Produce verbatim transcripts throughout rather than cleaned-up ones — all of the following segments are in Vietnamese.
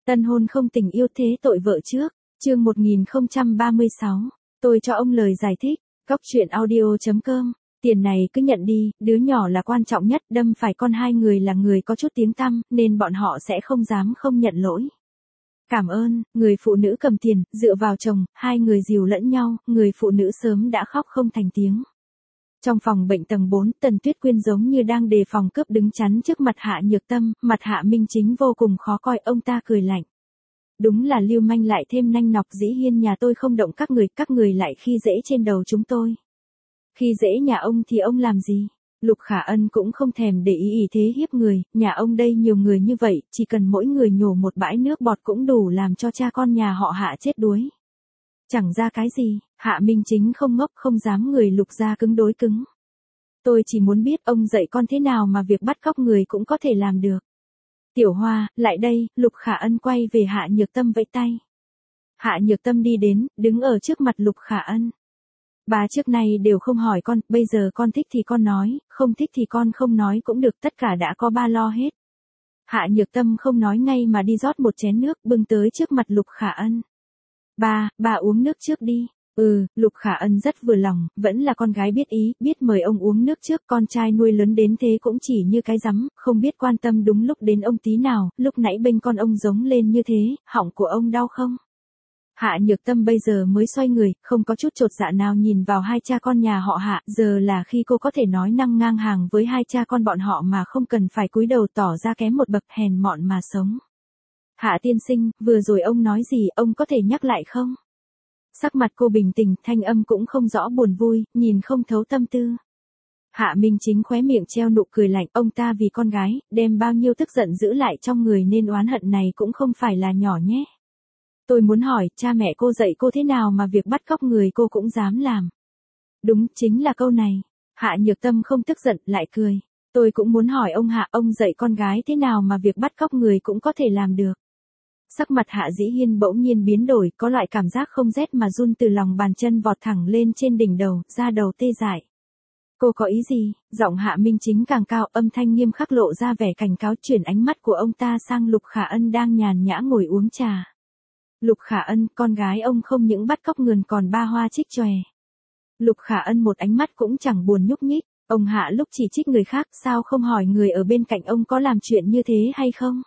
Tân hôn không tình yêu thế tội vợ trước, chương một nghìn không trăm ba mươi sáu, tôi cho ông lời giải thích, góc truyện audio chấm com, tiền này cứ nhận đi, đứa nhỏ là quan trọng nhất, đâm phải con hai người là người có chút tiếng tăm, nên bọn họ sẽ không dám không nhận lỗi. Cảm ơn, người phụ nữ cầm tiền, dựa vào chồng, hai người dìu lẫn nhau, người phụ nữ sớm đã khóc không thành tiếng. Trong phòng bệnh tầng bốn, Tần Tuyết Quyên giống như đang đề phòng cướp đứng chắn trước mặt Hạ Nhược Tâm, mặt Hạ Minh Chính vô cùng khó coi, ông ta cười lạnh. Đúng là lưu manh lại thêm nanh nọc, Dĩ Hiên nhà tôi không động các người, các người lại khi dễ trên đầu chúng tôi. Khi dễ nhà ông thì ông làm gì? Lục Khả Ân cũng không thèm để ý ý thế hiếp người, nhà ông đây nhiều người như vậy, chỉ cần mỗi người nhổ một bãi nước bọt cũng đủ làm cho cha con nhà họ Hạ chết đuối. Chẳng ra cái gì, Hạ Minh Chính không ngốc không dám người Lục ra cứng đối cứng. Tôi chỉ muốn biết ông dạy con thế nào mà việc bắt cóc người cũng có thể làm được. Tiểu Hoa, lại đây, Lục Khả Ân quay về Hạ Nhược Tâm vẫy tay. Hạ Nhược Tâm đi đến, đứng ở trước mặt Lục Khả Ân. Bà trước nay đều không hỏi con, bây giờ con thích thì con nói, không thích thì con không nói cũng được, tất cả đã có ba lo hết. Hạ Nhược Tâm không nói ngay mà đi rót một chén nước bưng tới trước mặt Lục Khả Ân. Ba, bà uống nước trước đi. Ừ, Lục Khả Ân rất vừa lòng, vẫn là con gái biết ý, biết mời ông uống nước trước, con trai nuôi lớn đến thế cũng chỉ như cái rắm, không biết quan tâm đúng lúc đến ông tí nào, lúc nãy bênh con ông giống lên như thế, họng của ông đau không? Hạ Nhược Tâm bây giờ mới xoay người, không có chút chột dạ nào nhìn vào hai cha con nhà họ Hạ, giờ là khi cô có thể nói năng ngang hàng với hai cha con bọn họ mà không cần phải cúi đầu tỏ ra kém một bậc, hèn mọn mà sống. Hạ tiên sinh, vừa rồi ông nói gì, ông có thể nhắc lại không? Sắc mặt cô bình tĩnh, thanh âm cũng không rõ buồn vui, nhìn không thấu tâm tư. Hạ Minh Chính khóe miệng treo nụ cười lạnh, ông ta vì con gái, đem bao nhiêu tức giận giữ lại trong người nên oán hận này cũng không phải là nhỏ nhé. Tôi muốn hỏi, cha mẹ cô dạy cô thế nào mà việc bắt cóc người cô cũng dám làm? Đúng, chính là câu này. Hạ Nhược Tâm không tức giận, lại cười. Tôi cũng muốn hỏi ông Hạ, ông dạy con gái thế nào mà việc bắt cóc người cũng có thể làm được? Sắc mặt Hạ Dĩ Hiên bỗng nhiên biến đổi, có loại cảm giác không rét mà run từ lòng bàn chân vọt thẳng lên trên đỉnh đầu, da đầu tê dại. Cô có ý gì? Giọng Hạ Minh Chính càng cao, âm thanh nghiêm khắc lộ ra vẻ cảnh cáo, chuyển ánh mắt của ông ta sang Lục Khả Ân đang nhàn nhã ngồi uống trà. Lục Khả Ân, con gái ông không những bắt cóc người còn ba hoa trích chòe. Lục Khả Ân một ánh mắt cũng chẳng buồn nhúc nhích, ông Hạ lúc chỉ trích người khác, sao không hỏi người ở bên cạnh ông có làm chuyện như thế hay không?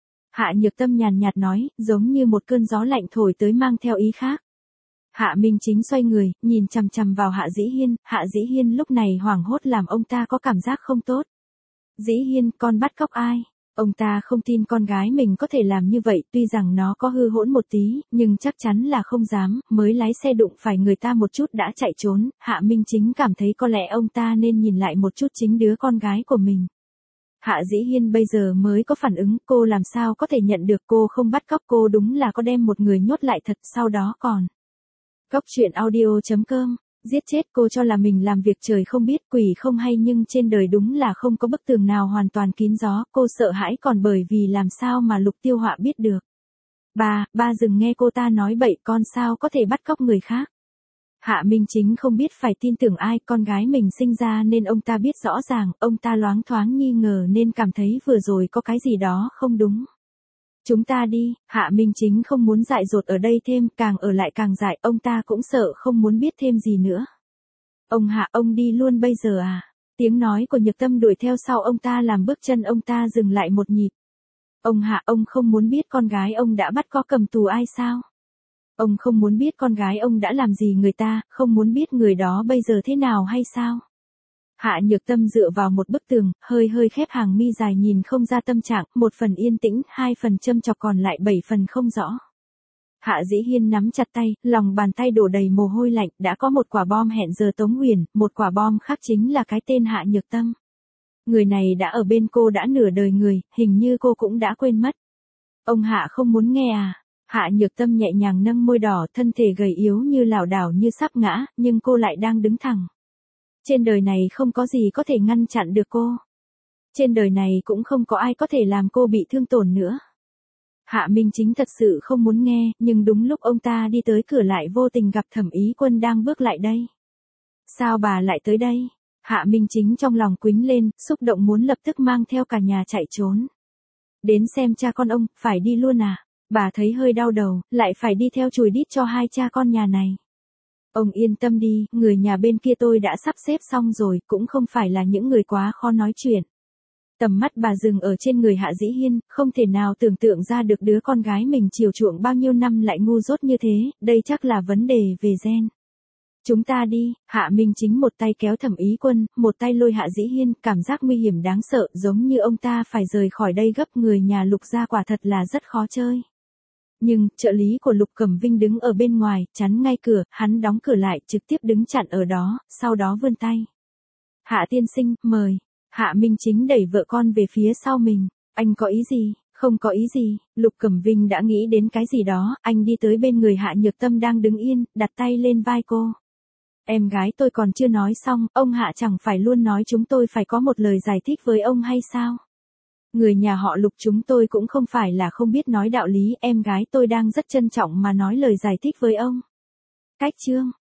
Hạ Nhược Tâm nhàn nhạt nói, giống như một cơn gió lạnh thổi tới mang theo ý khác. Hạ Minh Chính xoay người, nhìn chằm chằm vào Hạ Dĩ Hiên, Hạ Dĩ Hiên lúc này hoảng hốt làm ông ta có cảm giác không tốt. Dĩ Hiên, con bắt cóc ai? Ông ta không tin con gái mình có thể làm như vậy, tuy rằng nó có hư hỗn một tí, nhưng chắc chắn là không dám, mới lái xe đụng phải người ta một chút đã chạy trốn, Hạ Minh Chính cảm thấy có lẽ ông ta nên nhìn lại một chút chính đứa con gái của mình. Hạ Dĩ Hiên bây giờ mới có phản ứng, cô làm sao có thể nhận được, cô không bắt cóc, cô đúng là có đem một người nhốt lại thật, sau đó còn. Góc truyện audio chấm com, giết chết cô cho là mình làm việc trời không biết quỷ không hay, nhưng trên đời đúng là không có bức tường nào hoàn toàn kín gió, cô sợ hãi còn bởi vì làm sao mà Lục Tiêu Họa biết được. Ba, ba dừng nghe cô ta nói bậy, con sao có thể bắt cóc người khác. Hạ Minh Chính không biết phải tin tưởng ai, con gái mình sinh ra nên ông ta biết rõ ràng, ông ta loáng thoáng nghi ngờ nên cảm thấy vừa rồi có cái gì đó không đúng. Chúng ta đi, Hạ Minh Chính không muốn dại dột ở đây thêm, càng ở lại càng dại, ông ta cũng sợ không muốn biết thêm gì nữa. Ông Hạ, ông đi luôn bây giờ à? Tiếng nói của Nhược Tâm đuổi theo sau ông ta làm bước chân ông ta dừng lại một nhịp. Ông Hạ, ông không muốn biết con gái ông đã bắt có cầm tù ai sao? Ông không muốn biết con gái ông đã làm gì người ta, không muốn biết người đó bây giờ thế nào hay sao? Hạ Nhược Tâm dựa vào một bức tường, hơi hơi khép hàng mi dài nhìn không ra tâm trạng, một phần yên tĩnh, hai phần châm chọc còn lại bảy phần không rõ. Hạ Dĩ Hiên nắm chặt tay, lòng bàn tay đổ đầy mồ hôi lạnh, đã có một quả bom hẹn giờ Tống Huyền, một quả bom khác chính là cái tên Hạ Nhược Tâm. Người này đã ở bên cô đã nửa đời người, hình như cô cũng đã quên mất. Ông Hạ không muốn nghe à? Hạ Nhược Tâm nhẹ nhàng nâng môi đỏ, thân thể gầy yếu như lảo đảo như sắp ngã, nhưng cô lại đang đứng thẳng. Trên đời này không có gì có thể ngăn chặn được cô. Trên đời này cũng không có ai có thể làm cô bị thương tổn nữa. Hạ Minh Chính thật sự không muốn nghe, nhưng đúng lúc ông ta đi tới cửa lại vô tình gặp Thẩm Ý Quân đang bước lại đây. Sao bà lại tới đây? Hạ Minh Chính trong lòng quýnh lên, xúc động muốn lập tức mang theo cả nhà chạy trốn. Đến xem cha con ông, phải đi luôn à? Bà thấy hơi đau đầu, lại phải đi theo chùi đít cho hai cha con nhà này. Ông yên tâm đi, người nhà bên kia tôi đã sắp xếp xong rồi, cũng không phải là những người quá khó nói chuyện. Tầm mắt bà dừng ở trên người Hạ Dĩ Hiên, không thể nào tưởng tượng ra được đứa con gái mình chiều chuộng bao nhiêu năm lại ngu dốt như thế, đây chắc là vấn đề về gen. Chúng ta đi, Hạ Minh Chính một tay kéo Thẩm Ý Quân, một tay lôi Hạ Dĩ Hiên, cảm giác nguy hiểm đáng sợ, giống như ông ta phải rời khỏi đây gấp. Người nhà Lục gia quả thật là rất khó chơi. Nhưng, trợ lý của Lục Cẩm Vinh đứng ở bên ngoài, chắn ngay cửa, hắn đóng cửa lại, trực tiếp đứng chặn ở đó, sau đó vươn tay. Hạ tiên sinh, mời. Hạ Minh Chính đẩy vợ con về phía sau mình. Anh có ý gì? Không có ý gì. Lục Cẩm Vinh đã nghĩ đến cái gì đó, anh đi tới bên người Hạ Nhược Tâm đang đứng yên, đặt tay lên vai cô. Em gái tôi còn chưa nói xong, ông Hạ chẳng phải luôn nói chúng tôi phải có một lời giải thích với ông hay sao? Người nhà họ Lục chúng tôi cũng không phải là không biết nói đạo lý, em gái tôi đang rất trân trọng mà nói lời giải thích với ông. Cách chương